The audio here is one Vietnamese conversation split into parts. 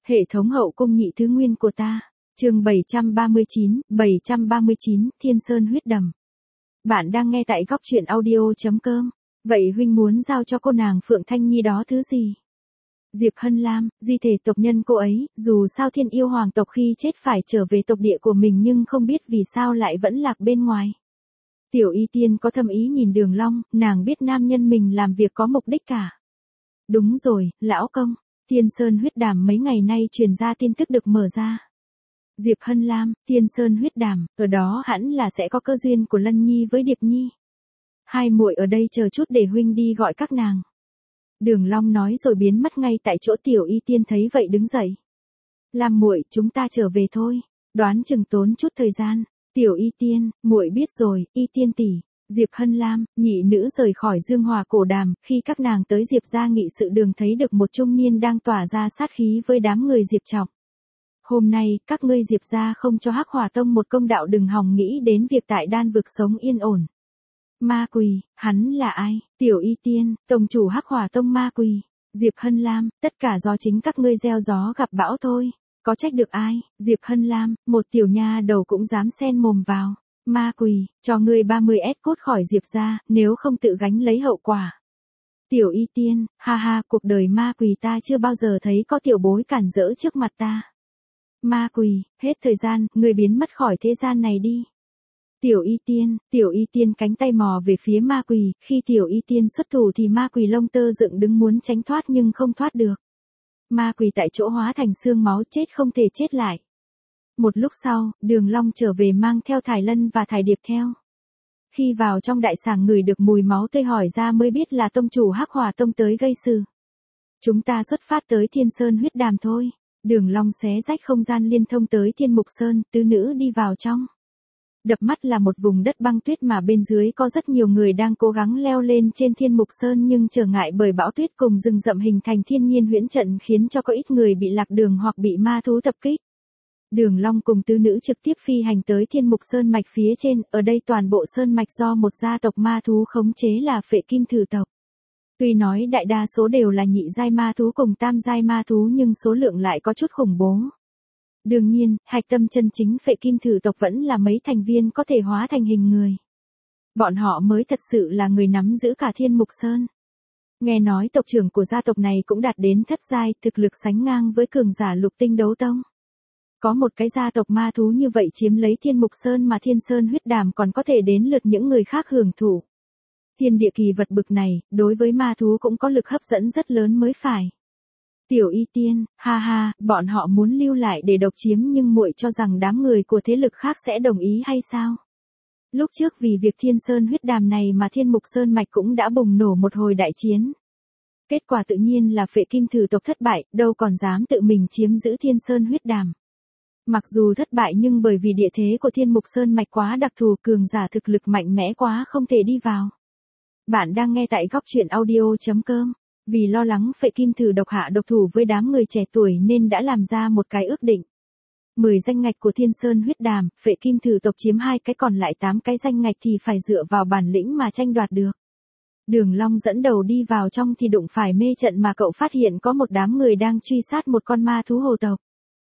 Hệ thống hậu cung nhị thứ nguyên của ta. Chương 739, Thiên Sơn huyết đầm. Bạn đang nghe tại góc truyện audio.com. Vậy huynh muốn giao cho cô nàng Phượng Thanh Nhi đó thứ gì? Diệp Hân Lam, di thể tộc nhân cô ấy, dù sao Thiên Yêu hoàng tộc khi chết phải trở về tộc địa của mình nhưng không biết vì sao lại vẫn lạc bên ngoài. Tiểu Y Tiên có thâm ý nhìn Đường Long, nàng biết nam nhân mình làm việc có mục đích cả. Đúng rồi, lão công, Thiên Sơn huyết đàm mấy ngày nay truyền ra tin tức được mở ra. Diệp Hân Lam, Thiên Sơn huyết đàm, ở đó hẳn là sẽ có cơ duyên của Lân Nhi với Điệp Nhi. Hai muội ở đây chờ chút để huynh đi gọi các nàng. Đường Long nói rồi biến mất ngay tại chỗ. Tiểu Y Tiên thấy vậy đứng dậy. Lam muội, chúng ta trở về thôi, đoán chừng tốn chút thời gian. Tiểu Y Tiên, muội biết rồi, Y Tiên tỷ. Diệp Hân Lam, nhị nữ rời khỏi Dương Hòa cổ đàm, khi các nàng tới Diệp gia nghị sự đường thấy được một trung niên đang tỏa ra sát khí với đám người Diệp Trọng. Hôm nay, các ngươi Diệp gia không cho Hắc Hỏa Tông một công đạo, đừng hòng nghĩ đến việc tại Đan vực sống yên ổn. Ma Quỳ, hắn là ai? Tiểu Y Tiên, tông chủ Hắc Hỏa Tông Ma Quỳ. Diệp Hân Lam, tất cả do chính các ngươi gieo gió gặp bão thôi, có trách được ai? Diệp Hân Lam, một tiểu nha đầu cũng dám xen mồm vào. Ma Quỳ, cho ngươi 30S cốt khỏi Diệp gia, nếu không tự gánh lấy hậu quả. Tiểu Y Tiên, ha ha, cuộc đời Ma Quỳ ta chưa bao giờ thấy có tiểu bối cản rỡ trước mặt ta. Ma Quỳ, hết thời gian, ngươi biến mất khỏi thế gian này đi. Tiểu Y Tiên cánh tay mò về phía Ma Quỳ, khi Tiểu Y Tiên xuất thủ thì Ma Quỳ lông tơ dựng đứng muốn tránh thoát nhưng không thoát được. Ma Quỳ tại chỗ hóa thành xương máu, chết không thể chết lại. Một lúc sau, Đường Long trở về mang theo Thải Lân và Thải Điệp theo. Khi vào trong đại sảnh ngửi được mùi máu tươi hỏi ra mới biết là tông chủ Hắc Hỏa Tông tới gây sự. Chúng ta xuất phát tới Thiên Sơn huyết đàm thôi. Đường Long xé rách không gian liên thông tới Thiên Mục Sơn, tứ nữ đi vào trong. Đập mắt là một vùng đất băng tuyết mà bên dưới có rất nhiều người đang cố gắng leo lên trên Thiên Mục Sơn nhưng trở ngại bởi bão tuyết cùng rừng rậm hình thành thiên nhiên huyễn trận khiến cho có ít người bị lạc đường hoặc bị ma thú tập kích. Đường Long cùng tứ nữ trực tiếp phi hành tới Thiên Mục Sơn mạch phía trên, ở đây toàn bộ sơn mạch do một gia tộc ma thú khống chế là Phệ Kim Thử tộc. Tuy nói đại đa số đều là nhị giai ma thú cùng tam giai ma thú nhưng số lượng lại có chút khủng bố. Đương nhiên, hạch tâm chân chính Phệ Kim Thử tộc vẫn là mấy thành viên có thể hóa thành hình người. Bọn họ mới thật sự là người nắm giữ cả Thiên Mục Sơn. Nghe nói tộc trưởng của gia tộc này cũng đạt đến thất giai, thực lực sánh ngang với cường giả Lục Tinh Đấu Tông. Có một cái gia tộc ma thú như vậy chiếm lấy Thiên Mục Sơn mà Thiên Sơn huyết đàm còn có thể đến lượt những người khác hưởng thụ. Thiên địa kỳ vật bực này, đối với ma thú cũng có lực hấp dẫn rất lớn mới phải. Tiểu Y Tiên, ha ha, bọn họ muốn lưu lại để độc chiếm nhưng muội cho rằng đám người của thế lực khác sẽ đồng ý hay sao? Lúc trước vì việc Thiên Sơn huyết đàm này mà Thiên Mục Sơn mạch cũng đã bùng nổ một hồi đại chiến. Kết quả tự nhiên là Phệ Kim Thử tộc thất bại, đâu còn dám tự mình chiếm giữ Thiên Sơn huyết đàm. Mặc dù thất bại nhưng bởi vì địa thế của Thiên Mục Sơn mạch quá đặc thù, cường giả thực lực mạnh mẽ quá không thể đi vào. Bạn đang nghe tại góc truyện audio.com. Vì lo lắng Phệ Kim Thử độc hạ độc thủ với đám người trẻ tuổi nên đã làm ra một cái ước định. 10 danh ngạch của Thiên Sơn huyết đàm, Phệ Kim Thử tộc chiếm 2 cái còn lại 8 cái danh ngạch thì phải dựa vào bản lĩnh mà tranh đoạt được. Đường Long dẫn đầu đi vào trong thì đụng phải mê trận mà cậu phát hiện có một đám người đang truy sát một con ma thú hồ tộc.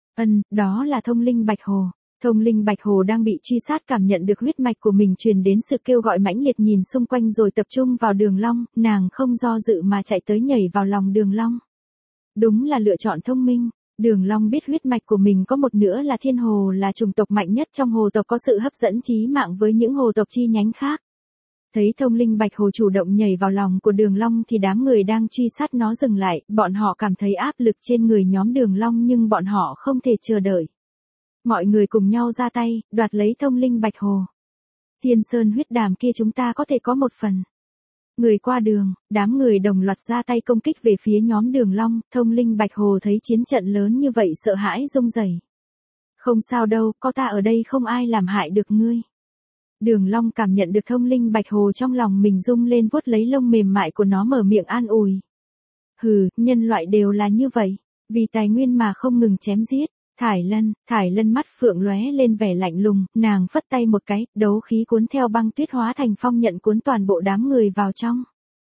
Đó là Thông Linh Bạch Hồ. Thông Linh Bạch Hồ đang bị truy sát cảm nhận được huyết mạch của mình truyền đến sự kêu gọi mãnh liệt, nhìn xung quanh rồi tập trung vào Đường Long, nàng không do dự mà chạy tới nhảy vào lòng Đường Long. Đúng là lựa chọn thông minh, Đường Long biết huyết mạch của mình có một nửa là thiên hồ, là chủng tộc mạnh nhất trong hồ tộc, có sự hấp dẫn chí mạng với những hồ tộc chi nhánh khác. Thấy Thông Linh Bạch Hồ chủ động nhảy vào lòng của Đường Long thì đám người đang truy sát nó dừng lại, bọn họ cảm thấy áp lực trên người nhóm Đường Long nhưng bọn họ không thể chờ đợi. Mọi người cùng nhau ra tay, đoạt lấy Thông Linh Bạch Hồ. Thiên Sơn huyết đàm kia chúng ta có thể có một phần. Người qua đường, đám người đồng loạt ra tay công kích về phía nhóm Đường Long. Thông Linh Bạch Hồ thấy chiến trận lớn như vậy sợ hãi run rẩy. Không sao đâu, có ta ở đây không ai làm hại được ngươi. Đường Long cảm nhận được Thông Linh Bạch Hồ trong lòng mình rung lên, vuốt lấy lông mềm mại của nó mở miệng an ủi. Hừ, nhân loại đều là như vậy, vì tài nguyên mà không ngừng chém giết. Thải Lân mắt phượng lóe lên vẻ lạnh lùng, nàng phất tay một cái, đấu khí cuốn theo băng tuyết hóa thành phong nhận cuốn toàn bộ đám người vào trong.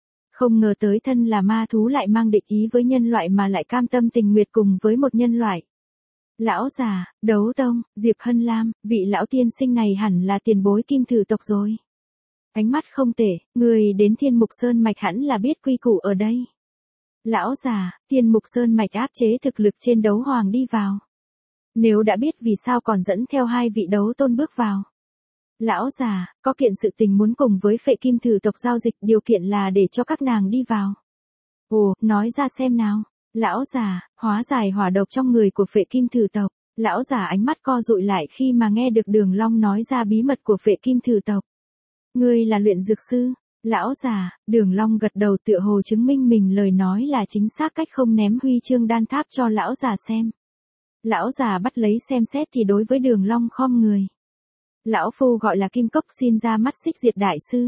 Không ngờ tới thân là ma thú lại mang địch ý với nhân loại mà lại cam tâm tình nguyện cùng với một nhân loại. Lão già, Đấu Tông, Diệp Hân Lam, vị lão tiên sinh này hẳn là tiền bối Kim Thử tộc rồi. Ánh mắt không tệ, người đến Thiên Mục Sơn Mạch hẳn là biết quy củ ở đây. Lão già, Thiên Mục Sơn Mạch áp chế thực lực trên đấu hoàng đi vào. Nếu đã biết vì sao còn dẫn theo hai vị đấu tôn bước vào. Lão già, có kiện sự tình muốn cùng với Phệ Kim Thử tộc giao dịch, điều kiện là để cho các nàng đi vào. Ồ, nói ra xem nào. Lão già, hóa giải hỏa độc trong người của Phệ Kim Thử tộc. Lão già ánh mắt co dụi lại khi mà nghe được Đường Long nói ra bí mật của Phệ Kim Thử tộc. Ngươi là luyện dược sư. Lão già, Đường Long gật đầu tựa hồ chứng minh mình lời nói là chính xác, cách không ném huy chương đan tháp cho lão già xem. Lão già bắt lấy xem xét thì đối với Đường Long khom người. Lão phu gọi là Kim Cốc, xin ra mắt Xích Diệt đại sư.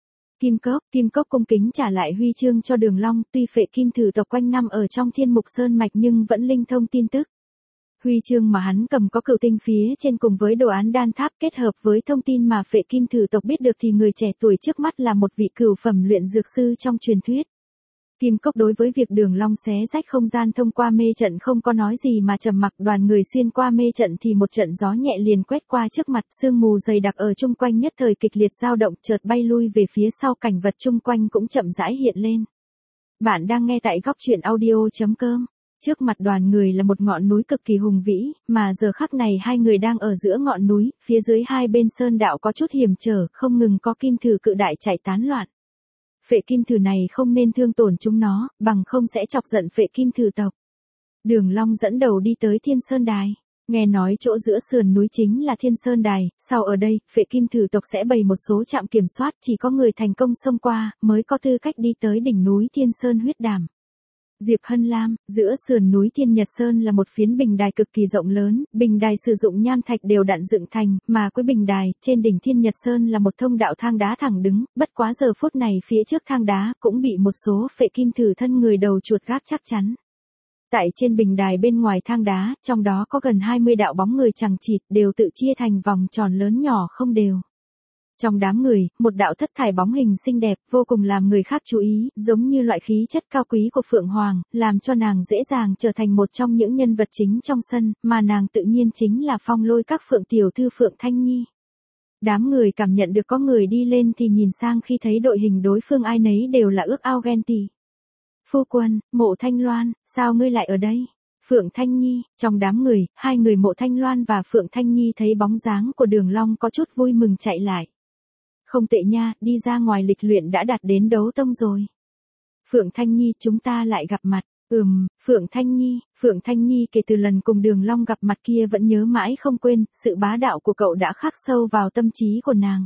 Kim Cốc cung kính trả lại huy chương cho Đường Long, tuy Phệ Kim Thử tộc quanh năm ở trong Thiên Mục Sơn Mạch nhưng vẫn linh thông tin tức. Huy chương mà hắn cầm có cửu tinh phía trên cùng với đồ án đan tháp, kết hợp với thông tin mà Phệ Kim Thử tộc biết được thì người trẻ tuổi trước mắt là một vị cửu phẩm luyện dược sư trong truyền thuyết. Kim Cốc đối với việc Đường Long xé rách không gian thông qua mê trận không có nói gì mà trầm mặc. Đoàn người xuyên qua mê trận thì một trận gió nhẹ liền quét qua trước mặt, sương mù dày đặc ở chung quanh nhất thời kịch liệt dao động, chợt bay lui về phía sau, cảnh vật chung quanh cũng chậm rãi hiện lên. Bạn đang nghe tại góc truyện audio.com. Trước mặt đoàn người là một ngọn núi cực kỳ hùng vĩ, mà giờ khắc này hai người đang ở giữa ngọn núi, phía dưới hai bên sơn đạo có chút hiểm trở, không ngừng có kim thử cự đại chạy tán loạn. Phệ Kim Thử này không nên thương tổn chúng nó, bằng không sẽ chọc giận Phệ Kim Thử tộc. Đường Long dẫn đầu đi tới Thiên Sơn Đài. Nghe nói chỗ giữa sườn núi chính là Thiên Sơn Đài, sau ở đây, Phệ Kim Thử tộc sẽ bày một số trạm kiểm soát, chỉ có người thành công xông qua, mới có tư cách đi tới đỉnh núi Thiên Sơn Huyết Đàm. Diệp Hân Lam, giữa sườn núi Thiên Nhật Sơn là một phiến bình đài cực kỳ rộng lớn, bình đài sử dụng nham thạch đều đặn dựng thành, mà cuối bình đài, trên đỉnh Thiên Nhật Sơn là một thông đạo thang đá thẳng đứng, bất quá giờ phút này phía trước thang đá cũng bị một số Phệ Kim Thử thân người đầu chuột gác chắc chắn. Tại trên bình đài bên ngoài thang đá, trong đó có gần 20 đạo bóng người chằng chịt, đều tự chia thành vòng tròn lớn nhỏ không đều. Trong đám người, một đạo thất thải bóng hình xinh đẹp, vô cùng làm người khác chú ý, giống như loại khí chất cao quý của Phượng Hoàng, làm cho nàng dễ dàng trở thành một trong những nhân vật chính trong sân, mà nàng tự nhiên chính là Phong Lôi Các Phượng tiểu thư Phượng Thanh Nhi. Đám người cảm nhận được có người đi lên thì nhìn sang, khi thấy đội hình đối phương ai nấy đều là ước ao ghen tị. Phu quân, Mộ Thanh Loan, sao ngươi lại ở đây? Phượng Thanh Nhi, trong đám người, hai người Mộ Thanh Loan và Phượng Thanh Nhi thấy bóng dáng của Đường Long có chút vui mừng chạy lại. Không tệ nha, đi ra ngoài lịch luyện đã đạt đến đấu tông rồi. Phượng Thanh Nhi, chúng ta lại gặp mặt. Phượng Thanh Nhi kể từ lần cùng Đường Long gặp mặt kia vẫn nhớ mãi không quên, sự bá đạo của cậu đã khắc sâu vào tâm trí của nàng.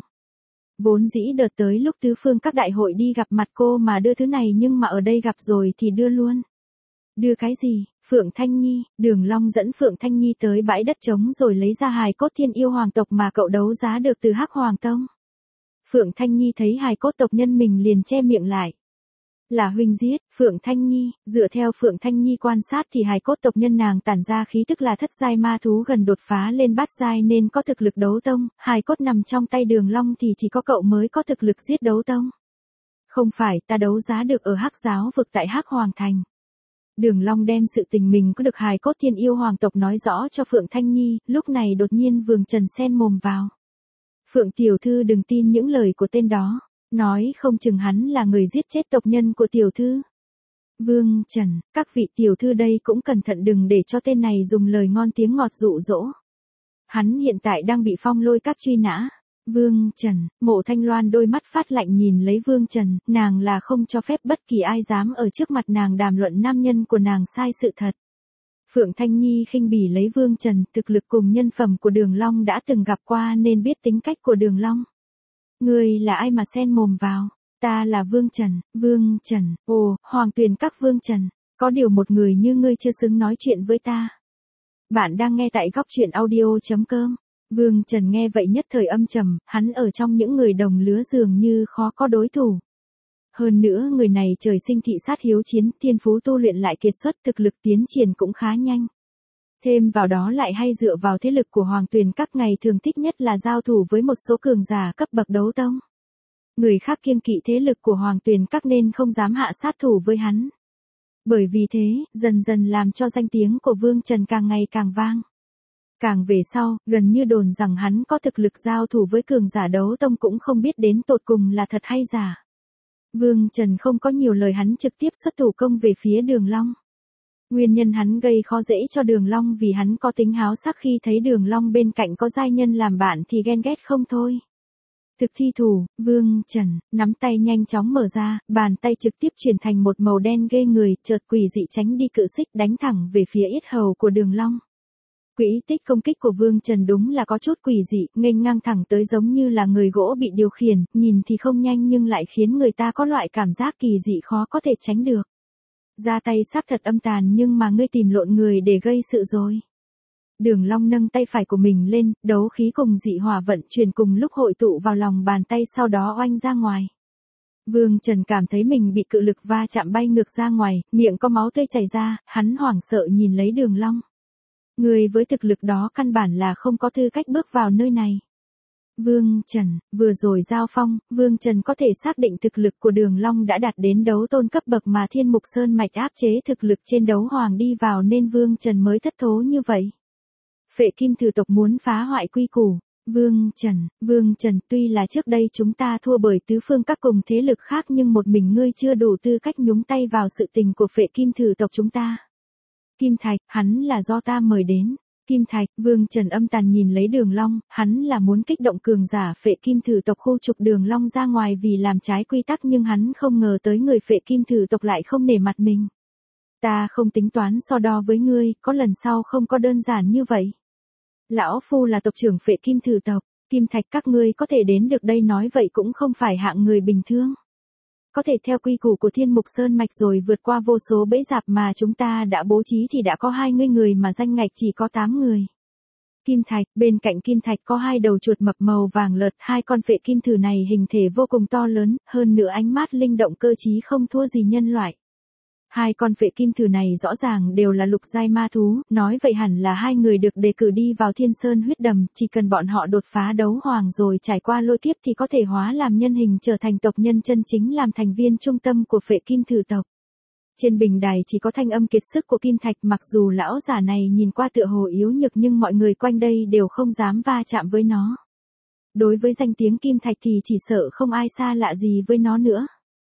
Vốn dĩ đợt tới lúc tứ phương các đại hội đi gặp mặt cô mà đưa thứ này, nhưng mà ở đây gặp rồi thì đưa luôn. Đưa cái gì? Phượng Thanh Nhi, Đường Long dẫn Phượng Thanh Nhi tới bãi đất trống rồi lấy ra hài cốt Thiên Yêu Hoàng tộc mà cậu đấu giá được từ Hắc Hoàng Tông. Phượng Thanh Nhi thấy hài cốt tộc nhân mình liền che miệng lại. Là huynh giết, Phượng Thanh Nhi, dựa theo Phượng Thanh Nhi quan sát thì hài cốt tộc nhân nàng tản ra khí tức là thất giai ma thú gần đột phá lên bát giai nên có thực lực đấu tông, hài cốt nằm trong tay Đường Long thì chỉ có cậu mới có thực lực giết đấu tông. Không phải, ta đấu giá được ở Hắc Giáo vực tại Hắc Hoàng Thành. Đường Long đem sự tình mình có được hài cốt Thiên Yêu Hoàng tộc nói rõ cho Phượng Thanh Nhi, lúc này đột nhiên Vương Trần xen mồm vào. Phượng tiểu thư đừng tin những lời của tên đó, nói không chừng hắn là người giết chết tộc nhân của tiểu thư. Vương Trần, các vị tiểu thư đây cũng cẩn thận đừng để cho tên này dùng lời ngon tiếng ngọt dụ dỗ. Hắn hiện tại đang bị Phong Lôi Các truy nã. Vương Trần, Mộ Thanh Loan đôi mắt phát lạnh nhìn lấy Vương Trần, nàng là không cho phép bất kỳ ai dám ở trước mặt nàng đàm luận nam nhân của nàng sai sự thật. Phượng Thanh Nhi khinh bỉ lấy Vương Trần, thực lực cùng nhân phẩm của Đường Long đã từng gặp qua nên biết tính cách của Đường Long. Ngươi là ai mà xen mồm vào? Ta là Vương Trần, ồ, Hoàng Tuyền Các Vương Trần, có điều một người như ngươi chưa xứng nói chuyện với ta. Bạn đang nghe tại góc truyện audio.com. Vương Trần nghe vậy nhất thời âm trầm, hắn ở trong những người đồng lứa dường như khó có đối thủ. Hơn nữa người này trời sinh thị sát hiếu chiến, thiên phú tu luyện lại kiệt xuất, thực lực tiến triển cũng khá nhanh. Thêm vào đó lại hay dựa vào thế lực của Hoàng Tuyền Các, ngày thường thích nhất là giao thủ với một số cường giả cấp bậc đấu tông. Người khác kiêng kỵ thế lực của Hoàng Tuyền Các nên không dám hạ sát thủ với hắn. Bởi vì thế, dần dần làm cho danh tiếng của Vương Trần càng ngày càng vang. Càng về sau, gần như đồn rằng hắn có thực lực giao thủ với cường giả đấu tông cũng không biết đến tột cùng là thật hay giả. Vương Trần không có nhiều lời, hắn trực tiếp xuất thủ công về phía Đường Long. Nguyên nhân hắn gây khó dễ cho Đường Long vì hắn có tính háo sắc, khi thấy Đường Long bên cạnh có giai nhân làm bạn thì ghen ghét không thôi. Thực thi thủ, Vương Trần, nắm tay nhanh chóng mở ra, bàn tay trực tiếp chuyển thành một màu đen ghê người, chợt quỷ dị tránh đi cự xích đánh thẳng về phía yết hầu của Đường Long. Quỹ tích công kích của Vương Trần đúng là có chút quỷ dị, nghênh ngang thẳng tới giống như là người gỗ bị điều khiển, nhìn thì không nhanh nhưng lại khiến người ta có loại cảm giác kỳ dị khó có thể tránh được. Ra tay xác thật âm tàn nhưng mà ngươi tìm lộn người để gây sự rồi. Đường Long nâng tay phải của mình lên, đấu khí cùng dị hỏa vận chuyển cùng lúc hội tụ vào lòng bàn tay, sau đó oanh ra ngoài. Vương Trần cảm thấy mình bị cự lực va chạm bay ngược ra ngoài, miệng có máu tươi chảy ra, hắn hoảng sợ nhìn lấy Đường Long. Người với thực lực đó căn bản là không có tư cách bước vào nơi này. Vương Trần, vừa rồi giao phong, Vương Trần có thể xác định thực lực của Đường Long đã đạt đến đấu tôn cấp bậc mà Thiên Mục Sơn Mạch áp chế thực lực trên đấu hoàng đi vào nên Vương Trần mới thất thố như vậy. Phệ Kim Thử tộc muốn phá hoại quy củ. Vương Trần, tuy là trước đây chúng ta thua bởi tứ phương các cùng thế lực khác nhưng một mình ngươi chưa đủ tư cách nhúng tay vào sự tình của Phệ Kim Thử tộc chúng ta. Kim Thạch, hắn là do ta mời đến. Kim Thạch, Vương Trần âm tàn nhìn lấy Đường Long, hắn là muốn kích động cường giả Phệ Kim Thử tộc khu trục Đường Long ra ngoài vì làm trái quy tắc, nhưng hắn không ngờ tới người Phệ Kim Thử tộc lại không nể mặt mình. Ta không tính toán so đo với ngươi, có lần sau không có đơn giản như vậy. Lão Phu là tộc trưởng Phệ Kim Thử tộc, Kim Thạch các ngươi có thể đến được đây nói vậy cũng không phải hạng người bình thường. Có thể theo quy củ của Thiên Mục Sơn Mạch rồi vượt qua vô số bẫy dạp mà chúng ta đã bố trí thì đã có 20 người mà danh ngạch chỉ có 8 người. Kim Thạch, bên cạnh Kim Thạch có 2 đầu chuột mập màu vàng lợt, 2 con Phệ Kim Thử này hình thể vô cùng to lớn, hơn nữa ánh mắt linh động cơ trí không thua gì nhân loại. 2 con Phệ Kim Thử này rõ ràng đều là lục giai ma thú, nói vậy hẳn là 2 người được đề cử đi vào Thiên Sơn huyết đầm, chỉ cần bọn họ đột phá đấu hoàng rồi trải qua lôi kiếp thì có thể hóa làm nhân hình trở thành tộc nhân chân chính, làm thành viên trung tâm của Phệ Kim Thử tộc. Trên bình đài chỉ có thanh âm kiệt sức của Kim Thạch, mặc dù lão giả này nhìn qua tựa hồ yếu nhược nhưng mọi người quanh đây đều không dám va chạm với nó. Đối với danh tiếng Kim Thạch thì chỉ sợ không ai xa lạ gì với nó nữa.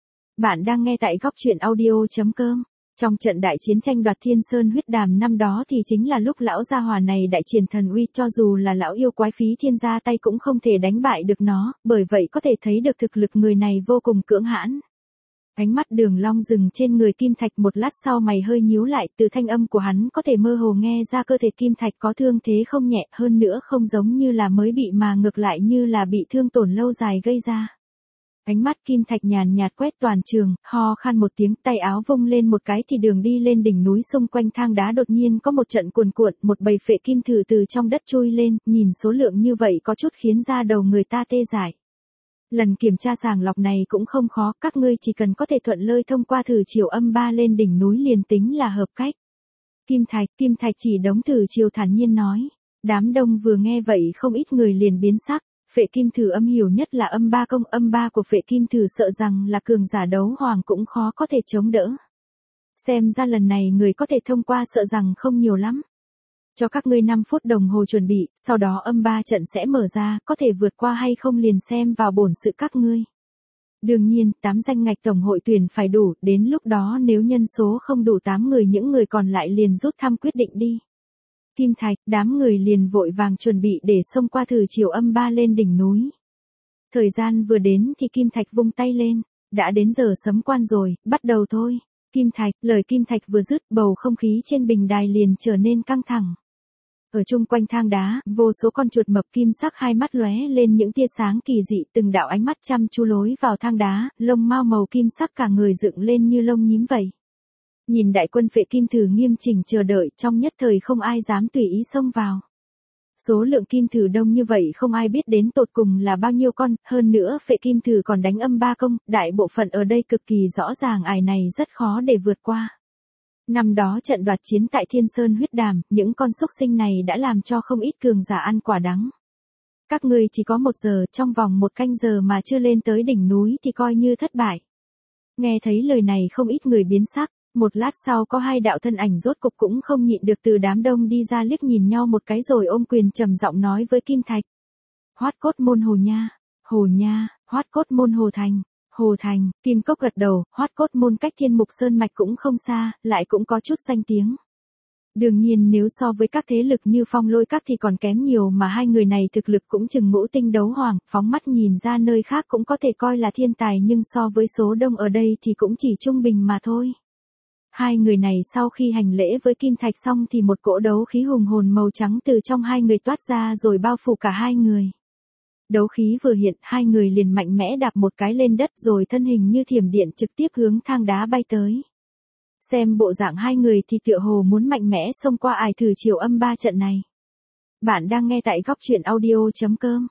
Bạn đang nghe tại góc truyện audio.com. Trong trận đại chiến tranh đoạt Thiên Sơn huyết đàm năm đó thì chính là lúc lão gia hỏa này đại triển thần uy, cho dù là lão yêu quái Phí Thiên ra tay cũng không thể đánh bại được nó, bởi vậy có thể thấy được thực lực người này vô cùng cưỡng hãn. Ánh mắt Đường Long dừng trên người Kim Thạch, một lát sau mày hơi nhíu lại, từ thanh âm của hắn có thể mơ hồ nghe ra cơ thể Kim Thạch có thương thế không nhẹ, hơn nữa không giống như là mới bị mà ngược lại như là bị thương tổn lâu dài gây ra. Ánh mắt Kim Thạch nhàn nhạt quét toàn trường, ho khan một tiếng, tay áo vung lên một cái thì đường đi lên đỉnh núi xung quanh thang đá đột nhiên có một trận cuồn cuộn, một bầy Phệ Kim Thử từ trong đất chui lên, nhìn số lượng như vậy có chút khiến da đầu người ta tê dại. Lần kiểm tra sàng lọc này cũng không khó, các ngươi chỉ cần có thể thuận lợi thông qua thử chiều âm 3 lên đỉnh núi liền tính là hợp cách. Kim Thạch chỉ đống thử chiều thản nhiên nói. Đám đông vừa nghe vậy không ít người liền biến sắc. Phệ Kim Thử âm hiểu nhất là âm 3 công, âm 3 của Phệ Kim Thử sợ rằng là cường giả đấu hoàng cũng khó có thể chống đỡ. Xem ra lần này người có thể thông qua sợ rằng không nhiều lắm. Cho các ngươi 5 phút đồng hồ chuẩn bị, sau đó âm 3 trận sẽ mở ra, có thể vượt qua hay không liền xem vào bổn sự các ngươi. Đương nhiên, 8 danh ngạch tổng hội tuyển phải đủ, đến lúc đó nếu nhân số không đủ 8 người những người còn lại liền rút thăm quyết định đi. Kim Thạch, đám người liền vội vàng chuẩn bị để xông qua thử chiều âm 3 lên đỉnh núi. Thời gian vừa đến thì Kim Thạch vung tay lên, đã đến giờ sấm quan rồi, bắt đầu thôi. Kim Thạch, lời Kim Thạch vừa dứt, bầu không khí trên bình đài liền trở nên căng thẳng. Ở chung quanh thang đá, vô số con chuột mập kim sắc hai mắt lóe lên những tia sáng kỳ dị, từng đạo ánh mắt chăm chú lối vào thang đá, lông mao màu kim sắc cả người dựng lên như lông nhím vậy. Nhìn đại quân Phệ Kim Thử nghiêm chỉnh chờ đợi, trong nhất thời không ai dám tùy ý xông vào. Số lượng Kim Thử đông như vậy không ai biết đến tột cùng là bao nhiêu con, hơn nữa Phệ Kim Thử còn đánh âm 3 công, đại bộ phận ở đây cực kỳ rõ ràng ải này rất khó để vượt qua. Năm đó trận đoạt chiến tại Thiên Sơn huyết đàm, những con súc sinh này đã làm cho không ít cường giả ăn quả đắng. Các ngươi chỉ có 1 giờ, trong vòng 1 canh giờ mà chưa lên tới đỉnh núi thì coi như thất bại. Nghe thấy lời này không ít người biến sắc, một lát sau có 2 đạo thân ảnh rốt cục cũng không nhịn được từ đám đông đi ra liếc nhìn nhau một cái rồi ôm quyền trầm giọng nói với Kim Thạch. Hoát cốt môn Hồ Nha, Hồ Nha, hoát cốt môn Hồ Thành. Hồ Thành, Kim Cốc gật đầu, hoát cốt môn cách Thiên Mục Sơn Mạch cũng không xa, lại cũng có chút danh tiếng. Đương nhiên nếu so với các thế lực như Phong Lôi Các thì còn kém nhiều mà 2 người này thực lực cũng chừng ngũ tinh đấu hoàng, phóng mắt nhìn ra nơi khác cũng có thể coi là thiên tài nhưng so với số đông ở đây thì cũng chỉ trung bình mà thôi. 2 người này sau khi hành lễ với Kim Thạch xong thì một cỗ đấu khí hùng hồn màu trắng từ trong 2 người toát ra rồi bao phủ cả 2 người. Đấu khí vừa hiện, 2 người liền mạnh mẽ đạp một cái lên đất rồi thân hình như thiểm điện trực tiếp hướng thang đá bay tới. Xem bộ dạng 2 người thì tựa hồ muốn mạnh mẽ xông qua ải thử chiều âm 3 trận này. Bạn đang nghe tại góc truyện audio.com.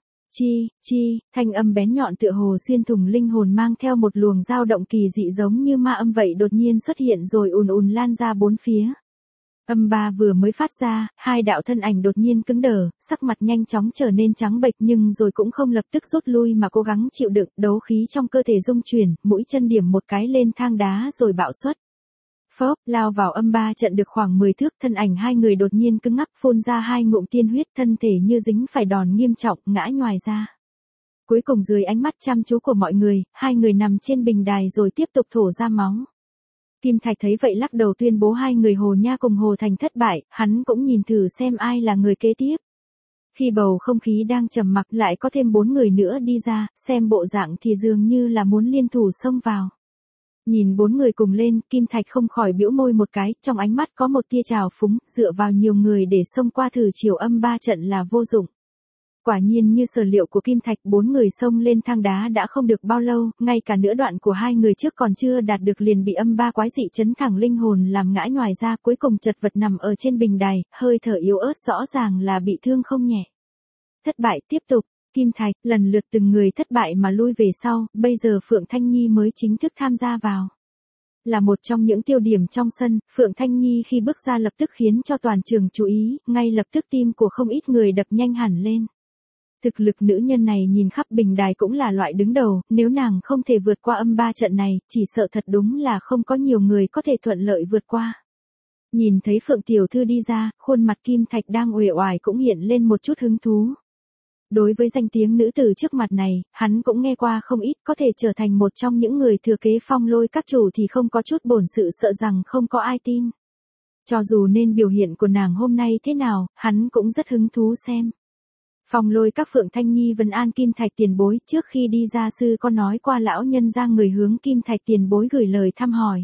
Thanh âm bén nhọn tựa hồ xuyên thủng linh hồn mang theo một luồng dao động kỳ dị giống như ma âm vậy đột nhiên xuất hiện rồi ùn lan ra bốn phía. Âm 3 vừa mới phát ra, 2 đạo thân ảnh đột nhiên cứng đờ, sắc mặt nhanh chóng trở nên trắng bệch nhưng rồi cũng không lập tức rút lui mà cố gắng chịu đựng, đấu khí trong cơ thể rung chuyển, mũi chân điểm một cái lên thang đá rồi bạo xuất. Phốc, lao vào âm 3 trận được khoảng 10 thước, thân ảnh 2 người đột nhiên cứng ngắc phun ra 2 ngụm tiên huyết, thân thể như dính phải đòn nghiêm trọng, ngã nhoài ra. Cuối cùng dưới ánh mắt chăm chú của mọi người, 2 người nằm trên bình đài rồi tiếp tục thổ ra máu. Kim Thạch thấy vậy lắc đầu tuyên bố 2 người Hồ Nha cùng Hồ Thành thất bại, hắn cũng nhìn thử xem ai là người kế tiếp. Khi bầu không khí đang trầm mặc lại có thêm 4 người nữa đi ra, xem bộ dạng thì dường như là muốn liên thủ xông vào. Nhìn 4 người cùng lên, Kim Thạch không khỏi bĩu môi một cái, trong ánh mắt có một tia trào phúng, dựa vào nhiều người để xông qua thử chiều âm 3 trận là vô dụng. Quả nhiên như sở liệu của Kim Thạch, 4 người xông lên thang đá đã không được bao lâu, ngay cả nửa đoạn của 2 người trước còn chưa đạt được liền bị âm 3 quái dị chấn thẳng linh hồn làm ngã nhoài ra, cuối cùng chật vật nằm ở trên bình đài, hơi thở yếu ớt rõ ràng là bị thương không nhẹ. Thất bại tiếp tục, Kim Thạch lần lượt từng người thất bại mà lui về sau, bây giờ Phượng Thanh Nhi mới chính thức tham gia vào. Là một trong những tiêu điểm trong sân, Phượng Thanh Nhi khi bước ra lập tức khiến cho toàn trường chú ý, ngay lập tức tim của không ít người đập nhanh hẳn lên. Thực lực nữ nhân này nhìn khắp bình đài cũng là loại đứng đầu, nếu nàng không thể vượt qua âm 3 trận này, chỉ sợ thật đúng là không có nhiều người có thể thuận lợi vượt qua. Nhìn thấy Phượng Tiểu Thư đi ra, khuôn mặt Kim Thạch đang uể oải cũng hiện lên một chút hứng thú. Đối với danh tiếng nữ tử trước mặt này, hắn cũng nghe qua không ít, có thể trở thành một trong những người thừa kế Phong Lôi Các chủ thì không có chút bổn sự sợ rằng không có ai tin. Cho dù nên biểu hiện của nàng hôm nay thế nào, hắn cũng rất hứng thú xem. Phong Lôi Các Phượng Thanh Nhi vân an Kim Thạch tiền bối, trước khi đi ra sư có nói qua lão nhân ra người hướng Kim Thạch tiền bối gửi lời thăm hỏi.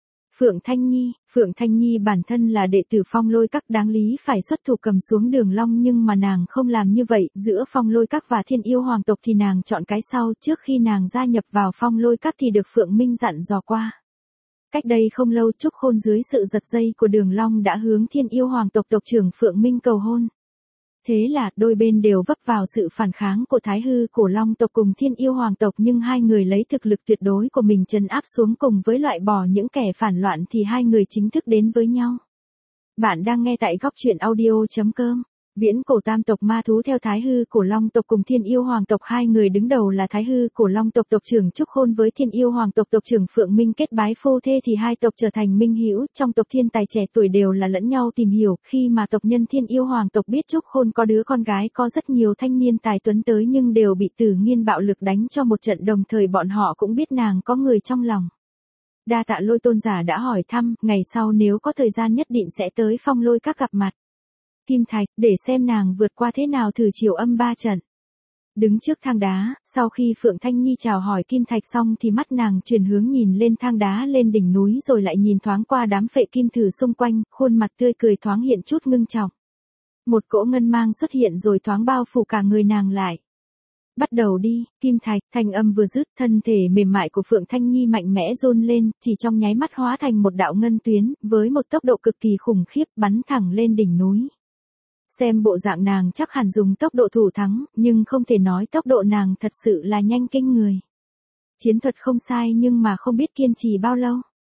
Phượng Thanh Nhi bản thân là đệ tử Phong Lôi Các đáng lý phải xuất thủ cầm xuống Đường Long nhưng mà nàng không làm như vậy, giữa Phong Lôi Các và Thiên Yêu Hoàng tộc thì nàng chọn cái sau, trước khi nàng gia nhập vào Phong Lôi Các thì được Phượng Minh dặn dò qua. Cách đây không lâu Trúc Khôn dưới sự giật dây của Đường Long đã hướng Thiên Yêu Hoàng tộc tộc trưởng Phượng Minh cầu hôn. Thế là đôi bên đều vấp vào sự phản kháng của Thái Hư Cổ Long tộc cùng Thiên Yêu Hoàng tộc nhưng 2 người lấy thực lực tuyệt đối của mình trấn áp xuống cùng với loại bỏ những kẻ phản loạn thì 2 người chính thức đến với nhau. Bạn đang nghe tại góc truyện audio.com. Viễn cổ tam tộc ma thú theo Thái Hư Cổ Long tộc cùng Thiên Yêu Hoàng tộc, 2 người đứng đầu là Thái Hư Cổ Long tộc tộc trưởng Trúc Khôn với Thiên Yêu Hoàng tộc tộc trưởng Phượng Minh kết bái phu thê thì 2 tộc trở thành minh hữu, trong tộc thiên tài trẻ tuổi đều là lẫn nhau tìm hiểu, khi mà tộc nhân Thiên Yêu Hoàng tộc biết Trúc Khôn có đứa con gái có rất nhiều thanh niên tài tuấn tới nhưng đều bị Tử Nghiên bạo lực đánh cho một trận, đồng thời bọn họ cũng biết nàng có người trong lòng. Đa tạ Lôi tôn giả đã hỏi thăm, ngày sau nếu có thời gian nhất định sẽ tới Phong Lôi Các gặp mặt. Kim Thạch, để xem nàng vượt qua thế nào thử chiều âm 3 trận. Đứng trước thang đá, sau khi Phượng Thanh Nhi chào hỏi Kim Thạch xong thì mắt nàng chuyển hướng nhìn lên thang đá lên đỉnh núi rồi lại nhìn thoáng qua đám phệ kim thử xung quanh, khuôn mặt tươi cười thoáng hiện chút ngưng trọng. Một cỗ ngân mang xuất hiện rồi thoáng bao phủ cả người nàng lại. Bắt đầu đi, Kim Thạch, thanh âm vừa dứt, thân thể mềm mại của Phượng Thanh Nhi mạnh mẽ run lên, chỉ trong nháy mắt hóa thành một đạo ngân tuyến, với một tốc độ cực kỳ khủng khiếp bắn thẳng lên đỉnh núi. Xem bộ dạng nàng chắc hẳn dùng tốc độ thủ thắng, nhưng không thể nói tốc độ nàng thật sự là nhanh kinh người. Chiến thuật không sai nhưng mà không biết kiên trì bao lâu.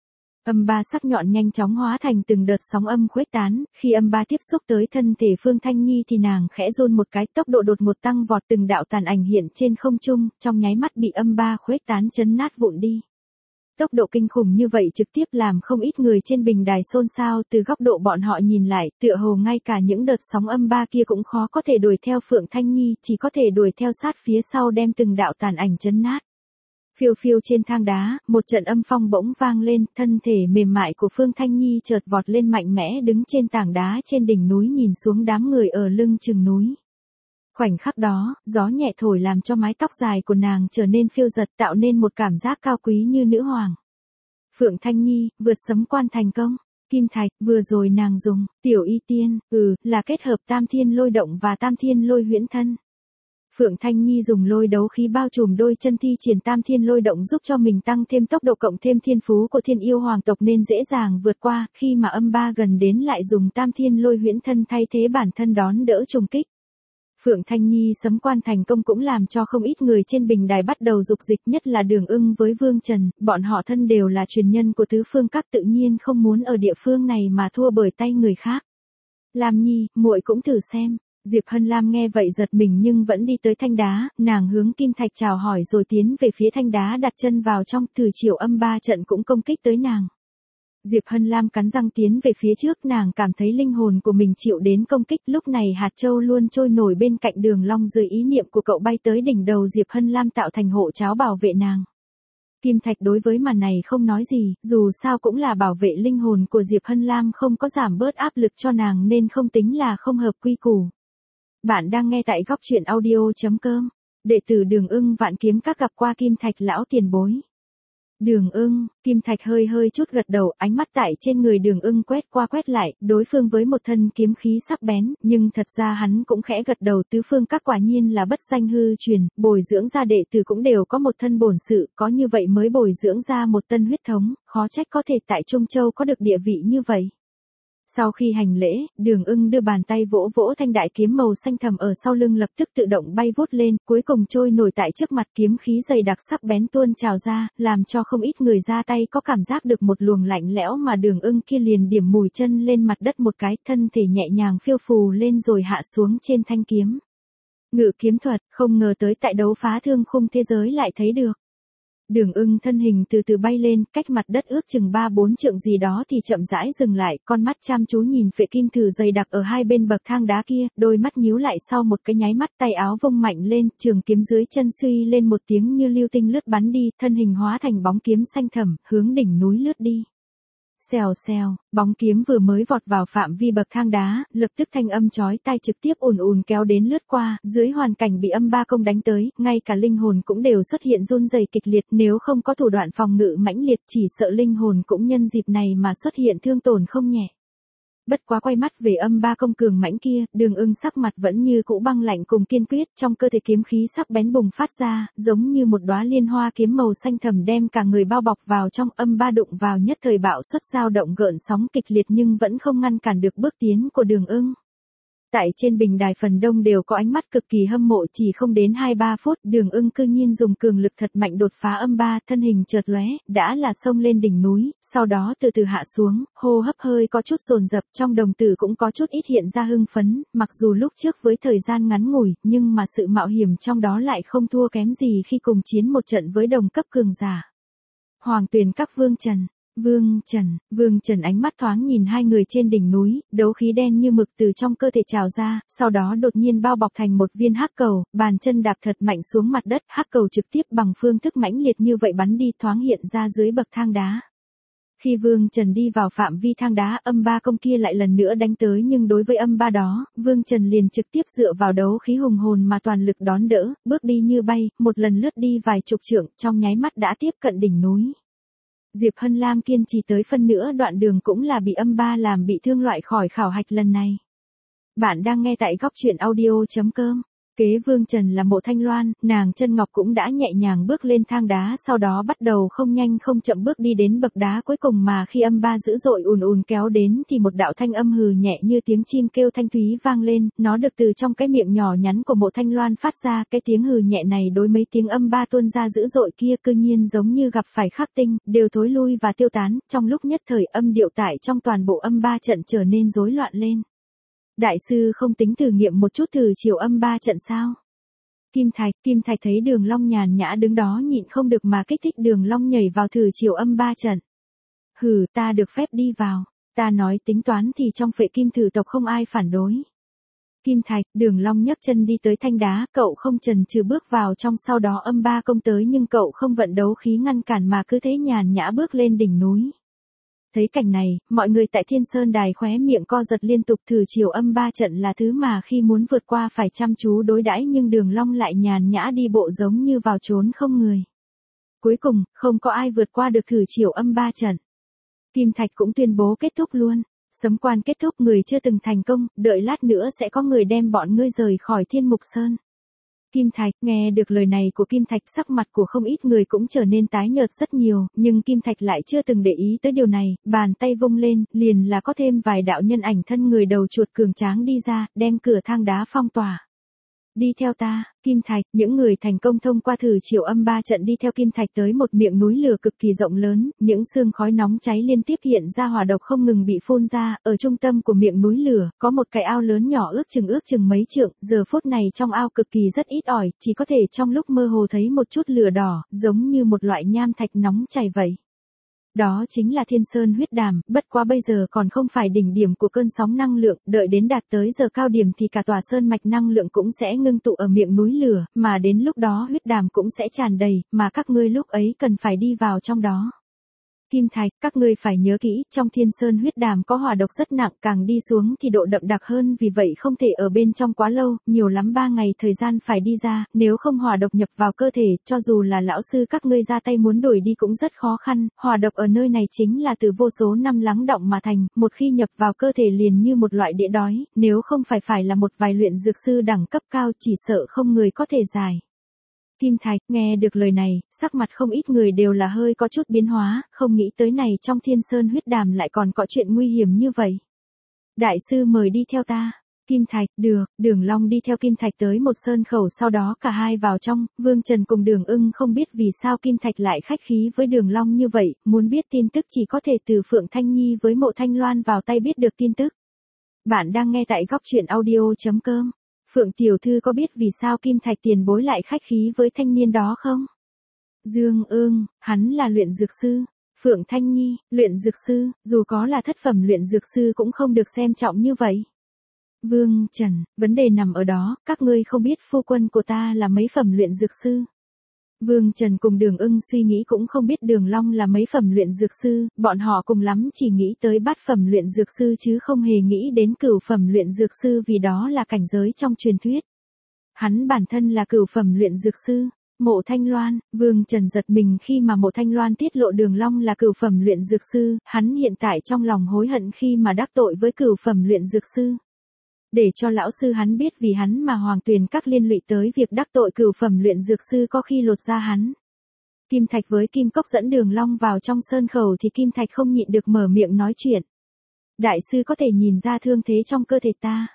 Âm ba sắc nhọn nhanh chóng hóa thành từng đợt sóng âm khuếch tán, khi âm ba tiếp xúc tới thân thể Phương Thanh Nhi thì nàng khẽ run một cái, tốc độ đột ngột tăng vọt, từng đạo tàn ảnh hiện trên không trung, trong nháy mắt bị âm ba khuếch tán chấn nát vụn đi. Tốc độ kinh khủng như vậy trực tiếp làm không ít người trên bình đài xôn xao, từ góc độ bọn họ nhìn lại, tựa hồ ngay cả những đợt sóng âm ba kia cũng khó có thể đuổi theo Phượng Thanh Nhi, chỉ có thể đuổi theo sát phía sau đem từng đạo tàn ảnh chấn nát. Phiêu phiêu trên thang đá, một trận âm phong bỗng vang lên, thân thể mềm mại của Phương Thanh Nhi chợt vọt lên mạnh mẽ đứng trên tảng đá trên đỉnh núi nhìn xuống đám người ở lưng chừng núi. Khoảnh khắc đó, gió nhẹ thổi làm cho mái tóc dài của nàng trở nên phiêu giật, tạo nên một cảm giác cao quý như nữ hoàng. Phượng Thanh Nhi, vượt sấm quan thành công. Kim Thạch, vừa rồi nàng dùng, tiểu y tiên, là kết hợp tam thiên lôi động và tam thiên lôi huyễn thân. Phượng Thanh Nhi dùng lôi đấu khí bao trùm đôi chân thi triển tam thiên lôi động giúp cho mình tăng thêm tốc độ cộng thêm thiên phú của thiên yêu hoàng tộc nên dễ dàng vượt qua, khi mà âm ba gần đến lại dùng tam thiên lôi huyễn thân thay thế bản thân đón đỡ trùng kích. Phượng Thanh Nhi sấm quan thành công cũng làm cho không ít người trên bình đài bắt đầu dục dịch, nhất là Đường Ưng với Vương Trần, bọn họ thân đều là truyền nhân của tứ phương các, tự nhiên không muốn ở địa phương này mà thua bởi tay người khác. Lam Nhi, muội cũng thử xem. Diệp Hân Lam nghe vậy giật mình nhưng vẫn đi tới thanh đá, nàng hướng Kim Thạch chào hỏi rồi tiến về phía thanh đá đặt chân vào trong, thử chiều âm ba trận cũng công kích tới nàng. Diệp Hân Lam cắn răng tiến về phía trước, nàng cảm thấy linh hồn của mình chịu đến công kích, lúc này hạt châu luôn trôi nổi bên cạnh Đường Long dưới ý niệm của cậu bay tới đỉnh đầu Diệp Hân Lam tạo thành hộ cháo bảo vệ nàng. Kim Thạch đối với màn này không nói gì, dù sao cũng là bảo vệ linh hồn của Diệp Hân Lam, không có giảm bớt áp lực cho nàng nên không tính là không hợp quy củ. Bạn đang nghe tại góc truyện audio.com. Đệ tử Đường Ưng vạn kiếm các gặp qua Kim Thạch lão tiền bối. Đường Ưng, Kim Thạch hơi chút gật đầu, ánh mắt tại trên người Đường Ưng quét qua quét lại, đối phương với một thân kiếm khí sắc bén, nhưng thật ra hắn cũng khẽ gật đầu, tứ phương các quả nhiên là bất danh hư truyền, bồi dưỡng ra đệ tử cũng đều có một thân bổn sự, có như vậy mới bồi dưỡng ra một tân huyết thống, khó trách có thể tại Trung Châu có được địa vị như vậy. Sau khi hành lễ, Đường Ưng đưa bàn tay vỗ vỗ thanh đại kiếm màu xanh thẳm ở sau lưng lập tức tự động bay vút lên, cuối cùng trôi nổi tại trước mặt, kiếm khí dày đặc sắc bén tuôn trào ra, làm cho không ít người ra tay có cảm giác được một luồng lạnh lẽo mà Đường Ưng kia liền điểm mùi chân lên mặt đất một cái, thân thể nhẹ nhàng phiêu phù lên rồi hạ xuống trên thanh kiếm. Ngự kiếm thuật, không ngờ tới tại đấu phá thương khung thế giới lại thấy được. Đường Ưng thân hình từ từ bay lên, cách mặt đất ước chừng 3-4 trượng gì đó thì chậm rãi dừng lại, con mắt chăm chú nhìn phệ kim thử dày đặc ở hai bên bậc thang đá kia, đôi mắt nhíu lại sau một cái nháy mắt, tay áo vung mạnh lên, trường kiếm dưới chân suy lên một tiếng như lưu tinh lướt bắn đi, thân hình hóa thành bóng kiếm xanh thẳm, hướng đỉnh núi lướt đi. Xèo xèo, bóng kiếm vừa mới vọt vào phạm vi bậc thang đá, lập tức thanh âm chói tai trực tiếp ùn ùn kéo đến lướt qua, dưới hoàn cảnh bị âm ba công đánh tới, ngay cả linh hồn cũng đều xuất hiện run rẩy kịch liệt, nếu không có thủ đoạn phòng ngự mãnh liệt chỉ sợ linh hồn cũng nhân dịp này mà xuất hiện thương tổn không nhẹ. Bất quá quay mắt về âm ba công cường mãnh kia, Đường Ưng sắc mặt vẫn như cũ băng lạnh cùng kiên quyết, trong cơ thể kiếm khí sắc bén bùng phát ra, giống như một đóa liên hoa kiếm màu xanh thẳm đem cả người bao bọc vào trong, âm ba đụng vào nhất thời bạo xuất dao động gợn sóng kịch liệt nhưng vẫn không ngăn cản được bước tiến của Đường Ưng. Tại trên bình đài phần đông đều có ánh mắt cực kỳ hâm mộ, chỉ không đến 2-3 phút, Đường Ưng cư nhiên dùng cường lực thật mạnh đột phá âm ba, thân hình chợt lóe, đã là xông lên đỉnh núi, sau đó từ từ hạ xuống, hô hấp hơi có chút dồn dập, trong đồng tử cũng có chút ít hiện ra hưng phấn, mặc dù lúc trước với thời gian ngắn ngủi, nhưng mà sự mạo hiểm trong đó lại không thua kém gì khi cùng chiến một trận với đồng cấp cường giả. Hoàng Tuyền các Vương Trần ánh mắt thoáng nhìn hai người trên đỉnh núi, đấu khí đen như mực từ trong cơ thể trào ra, sau đó đột nhiên bao bọc thành một viên hắc cầu, bàn chân đạp thật mạnh xuống mặt đất, hắc cầu trực tiếp bằng phương thức mãnh liệt như vậy bắn đi thoáng hiện ra dưới bậc thang đá. Khi Vương Trần đi vào phạm vi thang đá, âm ba công kia lại lần nữa đánh tới nhưng đối với âm ba đó, Vương Trần liền trực tiếp dựa vào đấu khí hùng hồn mà toàn lực đón đỡ, bước đi như bay, một lần lướt đi vài chục trượng, trong nháy mắt đã tiếp cận đỉnh núi. Diệp Hân Lam kiên trì tới phân nửa đoạn đường cũng là bị âm ba làm bị thương loại khỏi khảo hạch lần này. Bạn đang nghe tại góc truyện audio.com. Kế Vương Trần là Mộ Thanh Loan, nàng chân ngọc cũng đã nhẹ nhàng bước lên thang đá, sau đó bắt đầu không nhanh không chậm bước đi đến bậc đá cuối cùng, mà khi âm ba dữ dội ùn ùn kéo đến thì một đạo thanh âm hừ nhẹ như tiếng chim kêu thanh thúy vang lên, nó được từ trong cái miệng nhỏ nhắn của Mộ Thanh Loan phát ra. Cái tiếng hừ nhẹ này đối mấy tiếng âm ba tuôn ra dữ dội kia cư nhiên giống như gặp phải khắc tinh, đều thối lui và tiêu tán, trong lúc nhất thời âm điệu tại trong toàn bộ âm ba trận trở nên rối loạn lên. Đại sư không tính thử nghiệm một chút thử chiều âm ba trận sao? Kim Thạch thấy Đường Long nhàn nhã đứng đó nhịn không được mà kích thích Đường Long nhảy vào thử chiều âm ba trận. Hừ, ta được phép đi vào, ta nói tính toán thì trong Phệ Kim Thử tộc không ai phản đối. Kim Thạch, Đường Long nhấc chân đi tới thanh đá, cậu không chần chừ bước vào trong, sau đó âm ba công tới nhưng cậu không vận đấu khí ngăn cản mà cứ thế nhàn nhã bước lên đỉnh núi. Thấy cảnh này, mọi người tại Thiên Sơn Đài khóe miệng co giật liên tục. Thử chiều âm ba trận là thứ mà khi muốn vượt qua phải chăm chú đối đãi, nhưng Đường Long lại nhàn nhã đi bộ giống như vào chốn không người. Cuối cùng, không có ai vượt qua được thử chiều âm ba trận. Kim Thạch cũng tuyên bố kết thúc luôn. Sấm quan kết thúc, người chưa từng thành công, đợi lát nữa sẽ có người đem bọn ngươi rời khỏi Thiên Mục Sơn. Kim Thạch, nghe được lời này của Kim Thạch, sắc mặt của không ít người cũng trở nên tái nhợt rất nhiều, nhưng Kim Thạch lại chưa từng để ý tới điều này, bàn tay vung lên, liền là có thêm vài đạo nhân ảnh thân người đầu chuột cường tráng đi ra, đem cửa thang đá phong tỏa. Đi theo ta, Kim Thạch, những người thành công thông qua thử chiều âm ba trận đi theo Kim Thạch tới một miệng núi lửa cực kỳ rộng lớn, những xương khói nóng cháy liên tiếp hiện ra, hỏa độc không ngừng bị phun ra, ở trung tâm của miệng núi lửa, có một cái ao lớn nhỏ ước chừng mấy trượng, giờ phút này trong ao cực kỳ rất ít ỏi, chỉ có thể trong lúc mơ hồ thấy một chút lửa đỏ, giống như một loại nham thạch nóng chảy vậy. Đó chính là Thiên Sơn huyết đàm, bất quá bây giờ còn không phải đỉnh điểm của cơn sóng năng lượng, đợi đến đạt tới giờ cao điểm thì cả tòa sơn mạch năng lượng cũng sẽ ngưng tụ ở miệng núi lửa, mà đến lúc đó huyết đàm cũng sẽ tràn đầy, mà các ngươi lúc ấy cần phải đi vào trong đó. Kim Thạch, các ngươi phải nhớ kỹ, trong Thiên Sơn huyết đàm có hỏa độc rất nặng, càng đi xuống thì độ đậm đặc hơn, vì vậy không thể ở bên trong quá lâu, nhiều lắm 3 ngày thời gian phải đi ra, nếu không hỏa độc nhập vào cơ thể, cho dù là lão sư các ngươi ra tay muốn đuổi đi cũng rất khó khăn, hỏa độc ở nơi này chính là từ vô số năm lắng đọng mà thành, một khi nhập vào cơ thể liền như một loại địa đói, nếu không phải là một vài luyện dược sư đẳng cấp cao chỉ sợ không người có thể giải. Kim Thạch, nghe được lời này, sắc mặt không ít người đều là hơi có chút biến hóa, không nghĩ tới này trong Thiên Sơn huyết đàm lại còn có chuyện nguy hiểm như vậy. Đại sư mời đi theo ta. Kim Thạch, được, Đường Long đi theo Kim Thạch tới một sơn khẩu, sau đó cả hai vào trong, Vương Trần cùng Đường Ưng không biết vì sao Kim Thạch lại khách khí với Đường Long như vậy, muốn biết tin tức chỉ có thể từ Phượng Thanh Nhi với Mộ Thanh Loan vào tay biết được tin tức. Bạn đang nghe tại góc truyện audio.com. Phượng tiểu thư có biết vì sao Kim Thạch tiền bối lại khách khí với thanh niên đó không? Dương Ưng, hắn là luyện dược sư. Phượng Thanh Nhi, luyện dược sư, dù có là thất phẩm luyện dược sư cũng không được xem trọng như vậy. Vương Trần, vấn đề nằm ở đó, các ngươi không biết phu quân của ta là mấy phẩm luyện dược sư. Vương Trần cùng Đường Ưng suy nghĩ cũng không biết Đường Long là mấy phẩm luyện dược sư, bọn họ cùng lắm chỉ nghĩ tới bát phẩm luyện dược sư chứ không hề nghĩ đến cửu phẩm luyện dược sư, vì đó là cảnh giới trong truyền thuyết. Hắn bản thân là cửu phẩm luyện dược sư. Mộ Thanh Loan, Vương Trần giật mình khi mà Mộ Thanh Loan tiết lộ Đường Long là cửu phẩm luyện dược sư, hắn hiện tại trong lòng hối hận khi mà đắc tội với cửu phẩm luyện dược sư. Để cho lão sư hắn biết vì hắn mà Hoàng Tuyền Các liên lụy tới việc đắc tội cửu phẩm luyện dược sư có khi lột ra hắn. Kim Thạch với Kim Cốc dẫn Đường Long vào trong sơn khẩu thì Kim Thạch không nhịn được mở miệng nói chuyện. Đại sư có thể nhìn ra thương thế trong cơ thể ta.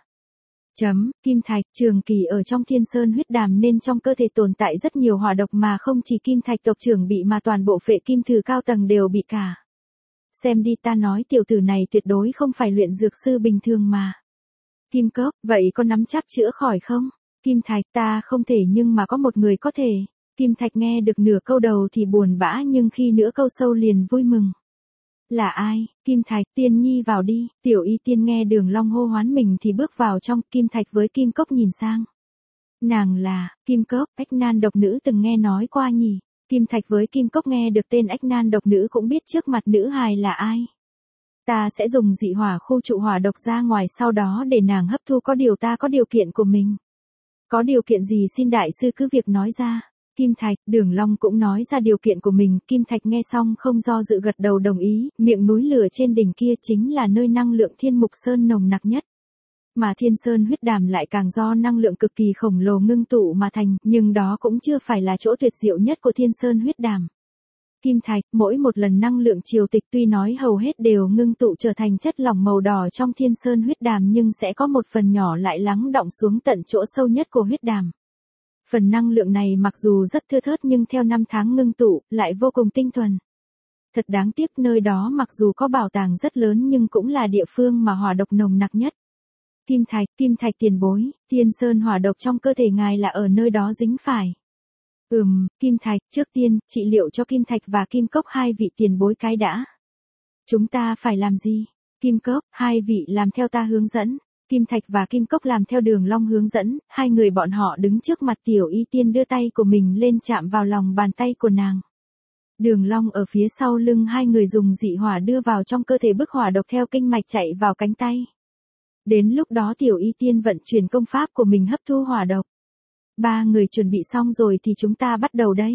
Kim Thạch, trường kỳ ở trong Thiên Sơn huyết đàm nên trong cơ thể tồn tại rất nhiều hỏa độc, mà không chỉ Kim Thạch tộc trưởng bị mà toàn bộ Phệ Kim Thử cao tầng đều bị cả. Xem đi, ta nói tiểu tử này tuyệt đối không phải luyện dược sư bình thường mà. Kim Cốc, vậy có nắm chắc chữa khỏi không? Kim Thạch, ta không thể nhưng mà có một người có thể. Kim Thạch nghe được nửa câu đầu thì buồn bã, nhưng khi nửa câu sâu liền vui mừng. Là ai? Kim Thạch, Tiên Nhi vào đi. Tiểu Y Tiên nghe Đường Long hô hoán mình thì bước vào trong. Kim Thạch với Kim Cốc nhìn sang. Nàng là Kim Cốc, ách nan độc nữ từng nghe nói qua nhỉ? Kim Thạch với Kim Cốc nghe được tên ách nan độc nữ cũng biết trước mặt nữ hài là ai. Ta sẽ dùng dị hỏa khu trụ hỏa độc ra ngoài, sau đó để nàng hấp thu, có điều ta có điều kiện của mình. Có điều kiện gì xin đại sư cứ việc nói ra. Kim Thạch, Đường Long cũng nói ra điều kiện của mình, Kim Thạch nghe xong không do dự gật đầu đồng ý, miệng núi lửa trên đỉnh kia chính là nơi năng lượng Thiên Mục Sơn nồng nặc nhất. Mà Thiên Sơn huyết đàm lại càng do năng lượng cực kỳ khổng lồ ngưng tụ mà thành, nhưng đó cũng chưa phải là chỗ tuyệt diệu nhất của Thiên Sơn huyết đàm. Kim thạch, mỗi một lần năng lượng triều tịch tuy nói hầu hết đều ngưng tụ trở thành chất lỏng màu đỏ trong Thiên Sơn huyết đàm nhưng sẽ có một phần nhỏ lại lắng đọng xuống tận chỗ sâu nhất của huyết đàm. Phần năng lượng này mặc dù rất thưa thớt nhưng theo năm tháng ngưng tụ, lại vô cùng tinh thuần. Thật đáng tiếc nơi đó mặc dù có bảo tàng rất lớn nhưng cũng là địa phương mà hỏa độc nồng nặc nhất. Kim thạch tiền bối, Thiên Sơn hỏa độc trong cơ thể ngài là ở nơi đó dính phải. Kim thạch, trước tiên, trị liệu cho kim thạch và kim cốc hai vị tiền bối cái đã. Chúng ta phải làm gì? Kim cốc, hai vị làm theo ta hướng dẫn. Kim thạch và kim cốc làm theo Đường Long hướng dẫn, hai người bọn họ đứng trước mặt Tiểu Y Tiên đưa tay của mình lên chạm vào lòng bàn tay của nàng. Đường Long ở phía sau lưng hai người dùng dị hỏa đưa vào trong cơ thể bức hỏa độc theo kinh mạch chạy vào cánh tay. Đến lúc đó Tiểu Y Tiên vận chuyển công pháp của mình hấp thu hỏa độc. Ba người chuẩn bị xong rồi thì chúng ta bắt đầu đây.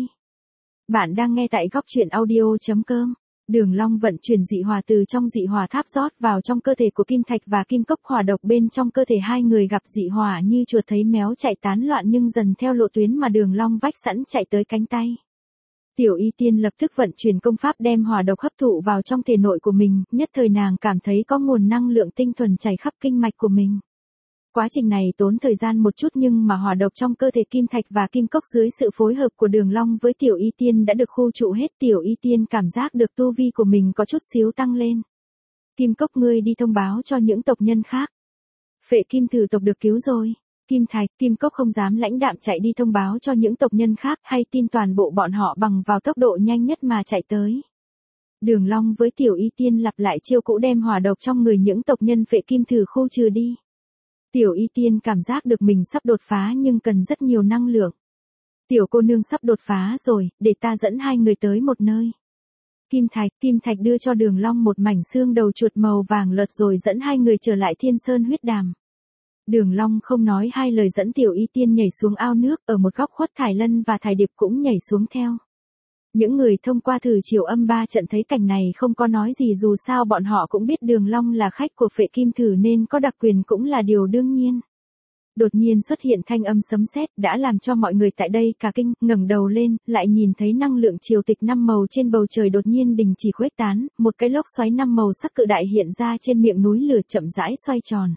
Bạn đang nghe tại góc truyện audio.com. Đường Long vận chuyển dị hỏa từ trong dị hỏa tháp rót vào trong cơ thể của kim thạch và kim cốc, hỏa độc bên trong cơ thể hai người gặp dị hỏa như chuột thấy méo chạy tán loạn nhưng dần theo lộ tuyến mà Đường Long vách sẵn chạy tới cánh tay. Tiểu Y Tiên lập tức vận chuyển công pháp đem hỏa độc hấp thụ vào trong thể nội của mình, nhất thời nàng cảm thấy có nguồn năng lượng tinh thuần chảy khắp kinh mạch của mình. Quá trình này tốn thời gian một chút nhưng mà hỏa độc trong cơ thể kim thạch và kim cốc dưới sự phối hợp của Đường Long với Tiểu Y Tiên đã được khu trụ hết. Tiểu Y Tiên cảm giác được tu vi của mình có chút xíu tăng lên. Kim cốc, ngươi đi thông báo cho những tộc nhân khác. Phệ Kim Thử tộc được cứu rồi. Kim thạch, kim cốc không dám lãnh đạm chạy đi thông báo cho những tộc nhân khác hay tin toàn bộ bọn họ bằng vào tốc độ nhanh nhất mà chạy tới. Đường Long với Tiểu Y Tiên lặp lại chiêu cũ đem hỏa độc trong người những tộc nhân Phệ Kim Thử khu trừ đi. Tiểu Y Tiên cảm giác được mình sắp đột phá nhưng cần rất nhiều năng lượng. Tiểu cô nương sắp đột phá rồi, để ta dẫn hai người tới một nơi. Kim thạch đưa cho Đường Long một mảnh xương đầu chuột màu vàng lợt rồi dẫn hai người trở lại Thiên Sơn huyết đàm. Đường Long không nói hai lời dẫn Tiểu Y Tiên nhảy xuống ao nước, ở một góc khuất Thải Lân và Thải Điệp cũng nhảy xuống theo. Những người thông qua thử chiều âm 3 trận thấy cảnh này không có nói gì, dù sao bọn họ cũng biết Đường Long là khách của Phệ Kim Thử nên có đặc quyền cũng là điều đương nhiên. Đột nhiên xuất hiện thanh âm sấm sét đã làm cho mọi người tại đây cả kinh, ngẩng đầu lên, lại nhìn thấy năng lượng triều tịch năm màu trên bầu trời đột nhiên đình chỉ khuếch tán, một cái lốc xoáy năm màu sắc cự đại hiện ra trên miệng núi lửa chậm rãi xoay tròn.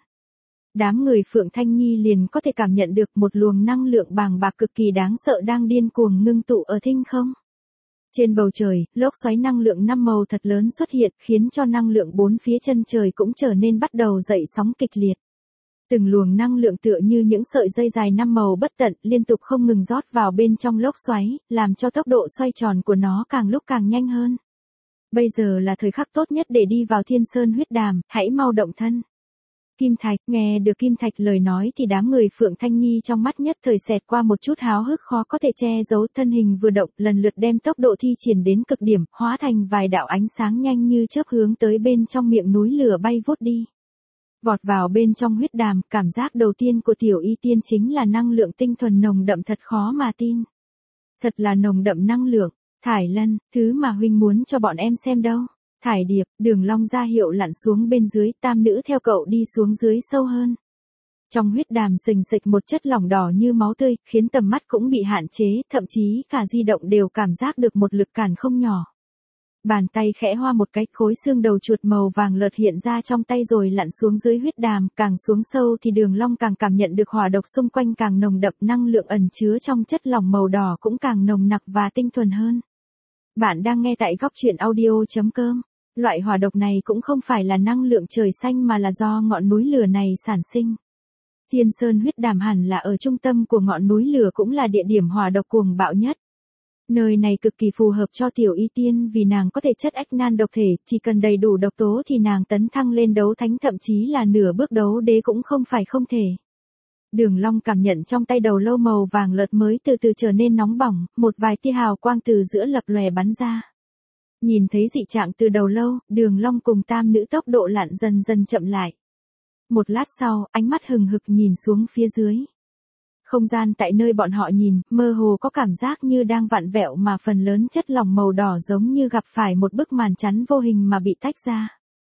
Đám người Phượng Thanh Nhi liền có thể cảm nhận được một luồng năng lượng bàng bạc cực kỳ đáng sợ đang điên cuồng ngưng tụ ở thinh không. Trên bầu trời, lốc xoáy năng lượng năm màu thật lớn xuất hiện, khiến cho năng lượng bốn phía chân trời cũng trở nên bắt đầu dậy sóng kịch liệt. Từng luồng năng lượng tựa như những sợi dây dài năm màu bất tận liên tục không ngừng rót vào bên trong lốc xoáy, làm cho tốc độ xoay tròn của nó càng lúc càng nhanh hơn. Bây giờ là thời khắc tốt nhất để đi vào Thiên Sơn huyết đàm, hãy mau động thân. Kim thạch, nghe được Kim thạch lời nói thì đám người Phượng Thanh Nhi trong mắt nhất thời xẹt qua một chút háo hức khó có thể che giấu, thân hình vừa động lần lượt đem tốc độ thi triển đến cực điểm, hóa thành vài đạo ánh sáng nhanh như chớp hướng tới bên trong miệng núi lửa bay vút đi. Vọt vào bên trong huyết đàm, cảm giác đầu tiên của Tiểu Y Tiên chính là năng lượng tinh thuần nồng đậm thật khó mà tin. Thật là nồng đậm năng lượng. Thải Lân, thứ mà huynh muốn cho bọn em xem đâu. Thải Điệp, Đường Long ra hiệu lặn xuống bên dưới, tam nữ theo cậu đi xuống dưới sâu hơn. Trong huyết đàm sình sịch một chất lỏng đỏ như máu tươi, khiến tầm mắt cũng bị hạn chế, thậm chí cả di động đều cảm giác được một lực cản không nhỏ. Bàn tay khẽ hoa một cái, khối xương đầu chuột màu vàng lợt hiện ra trong tay rồi lặn xuống dưới huyết đàm, càng xuống sâu thì Đường Long càng cảm nhận được hỏa độc xung quanh càng nồng đậm, năng lượng ẩn chứa trong chất lỏng màu đỏ cũng càng nồng nặc và tinh thuần hơn. Bạn đang nghe tại góc truyện audio.com. Loại hỏa độc này cũng không phải là năng lượng trời xanh mà là do ngọn núi lửa này sản sinh. Thiên Sơn huyết đàm hẳn là ở trung tâm của ngọn núi lửa, cũng là địa điểm hỏa độc cuồng bạo nhất. Nơi này cực kỳ phù hợp cho Tiểu Y Tiên vì nàng có thể chất ách nan độc thể, chỉ cần đầy đủ độc tố thì nàng tấn thăng lên đấu thánh, thậm chí là nửa bước đấu đế cũng không phải không thể. Đường Long cảm nhận trong tay đầu lâu màu vàng lợt mới từ từ trở nên nóng bỏng, một vài tia hào quang từ giữa lập lòe bắn ra. Nhìn thấy dị trạng từ đầu lâu, Đường Long cùng tam nữ tốc độ lặn dần dần chậm lại. Một lát sau, ánh mắt hừng hực nhìn xuống phía dưới. Không gian tại nơi bọn họ nhìn, mơ hồ có cảm giác như đang vặn vẹo mà phần lớn chất lỏng màu đỏ giống như gặp phải một bức màn chắn vô hình mà bị tách ra.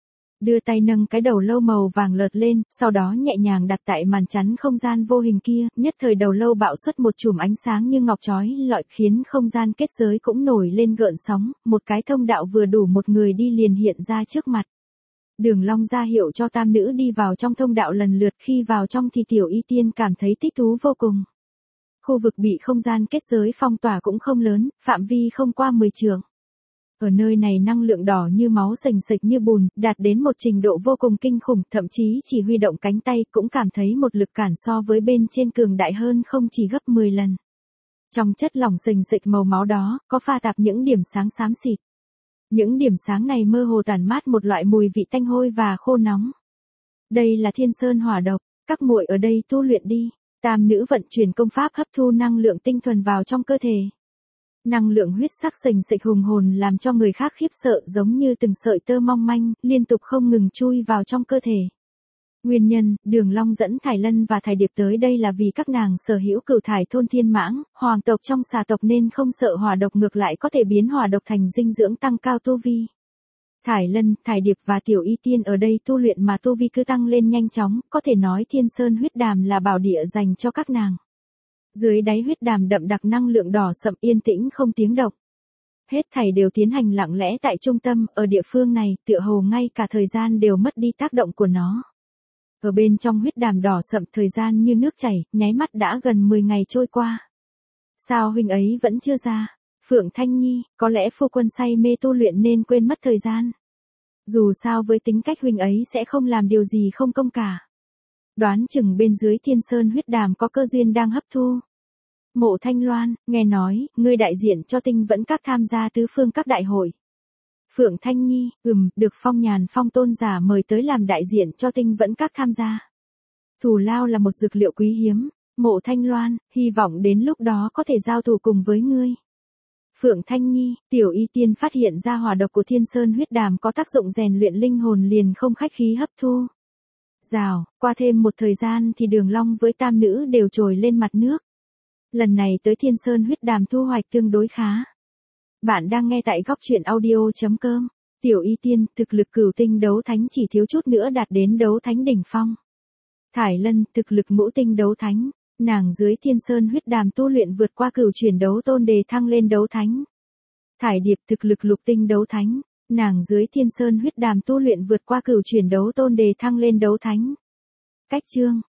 đưa tay nâng cái đầu lâu màu vàng lợt lên, sau đó nhẹ nhàng đặt tại màn chắn không gian vô hình kia, nhất thời đầu lâu bạo xuất một chùm ánh sáng như ngọc chói lọi khiến không gian kết giới cũng nổi lên gợn sóng, một cái thông đạo vừa đủ một người đi liền hiện ra trước mặt. Đường Long ra hiệu cho tam nữ đi vào trong thông đạo lần lượt, khi vào trong thì Tiểu Y Tiên cảm thấy thích thú vô cùng. Khu vực bị không gian kết giới phong tỏa cũng không lớn, phạm vi không qua 10 trượng. Ở nơi này năng lượng đỏ như máu sền sệt như bùn, đạt đến một trình độ vô cùng kinh khủng, thậm chí chỉ huy động cánh tay cũng cảm thấy một lực cản so với bên trên cường đại hơn không chỉ gấp 10 lần. Trong chất lỏng sền sệt màu máu đó, có pha tạp những điểm sáng xám xịt. Những điểm sáng này mơ hồ tản mát một loại mùi vị tanh hôi và khô nóng. Đây là Thiên Sơn hỏa độc, các muội ở đây tu luyện đi. Tam nữ vận chuyển công pháp hấp thu năng lượng tinh thuần vào trong cơ thể. Năng lượng huyết sắc sền sệt hùng hồn làm cho người khác khiếp sợ, giống như từng sợi tơ mong manh, liên tục không ngừng chui vào trong cơ thể. Nguyên nhân, Đường Long dẫn Thải Lân và Thải Điệp tới đây là vì các nàng sở hữu cửu thải thôn thiên mãng, hoàng tộc trong xà tộc nên không sợ hỏa độc, ngược lại có thể biến hỏa độc thành dinh dưỡng tăng cao tu vi. Thải Lân, Thải Điệp và Tiểu Y Tiên ở đây tu luyện mà tu vi cứ tăng lên nhanh chóng, có thể nói Thiên Sơn huyết đàm là bảo địa dành cho các nàng. Dưới đáy huyết đàm đậm đặc năng lượng đỏ sậm, yên tĩnh không tiếng động. Hết thảy đều tiến hành lặng lẽ tại trung tâm, ở địa phương này, tựa hồ ngay cả thời gian đều mất đi tác động của nó. Ở bên trong huyết đàm đỏ sậm, thời gian như nước chảy, nháy mắt đã gần 10 ngày trôi qua. Sao huynh ấy vẫn chưa ra? Phượng Thanh Nhi, có lẽ phu quân say mê tu luyện nên quên mất thời gian. Dù sao với tính cách huynh ấy sẽ không làm điều gì không công cả. Đoán chừng bên dưới Thiên Sơn huyết đàm có cơ duyên đang hấp thu. Mộ Thanh Loan, nghe nói, ngươi đại diện cho Tinh Vẫn Các tham gia tứ phương các đại hội. Phượng Thanh Nhi, được Phong Nhàn Phong tôn giả mời tới làm đại diện cho Tinh Vẫn Các tham gia. Thù lao là một dược liệu quý hiếm. Mộ Thanh Loan, hy vọng đến lúc đó có thể giao thủ cùng với ngươi. Phượng Thanh Nhi, Tiểu Y Tiên phát hiện ra hỏa độc của Thiên Sơn huyết đàm có tác dụng rèn luyện linh hồn liền không khách khí hấp thu. Rào, qua thêm một thời gian thì Đường Long với tam nữ đều trồi lên mặt nước. Lần này tới Thiên Sơn huyết đàm thu hoạch tương đối khá. Bạn đang nghe tại góc truyện audio.com. Tiểu Y Tiên, thực lực cửu tinh đấu thánh chỉ thiếu chút nữa đạt đến đấu thánh đỉnh phong. Thải Lân, thực lực ngũ tinh đấu thánh. Nàng dưới Thiên Sơn huyết đàm tu luyện vượt qua cửu chuyển đấu tôn đề thăng lên đấu thánh. Thải Điệp, thực lực lục tinh đấu thánh. Nàng dưới Thiên Sơn huyết đàm tu luyện vượt qua cửu chuyển đấu tôn đề thăng lên đấu thánh. Cách chương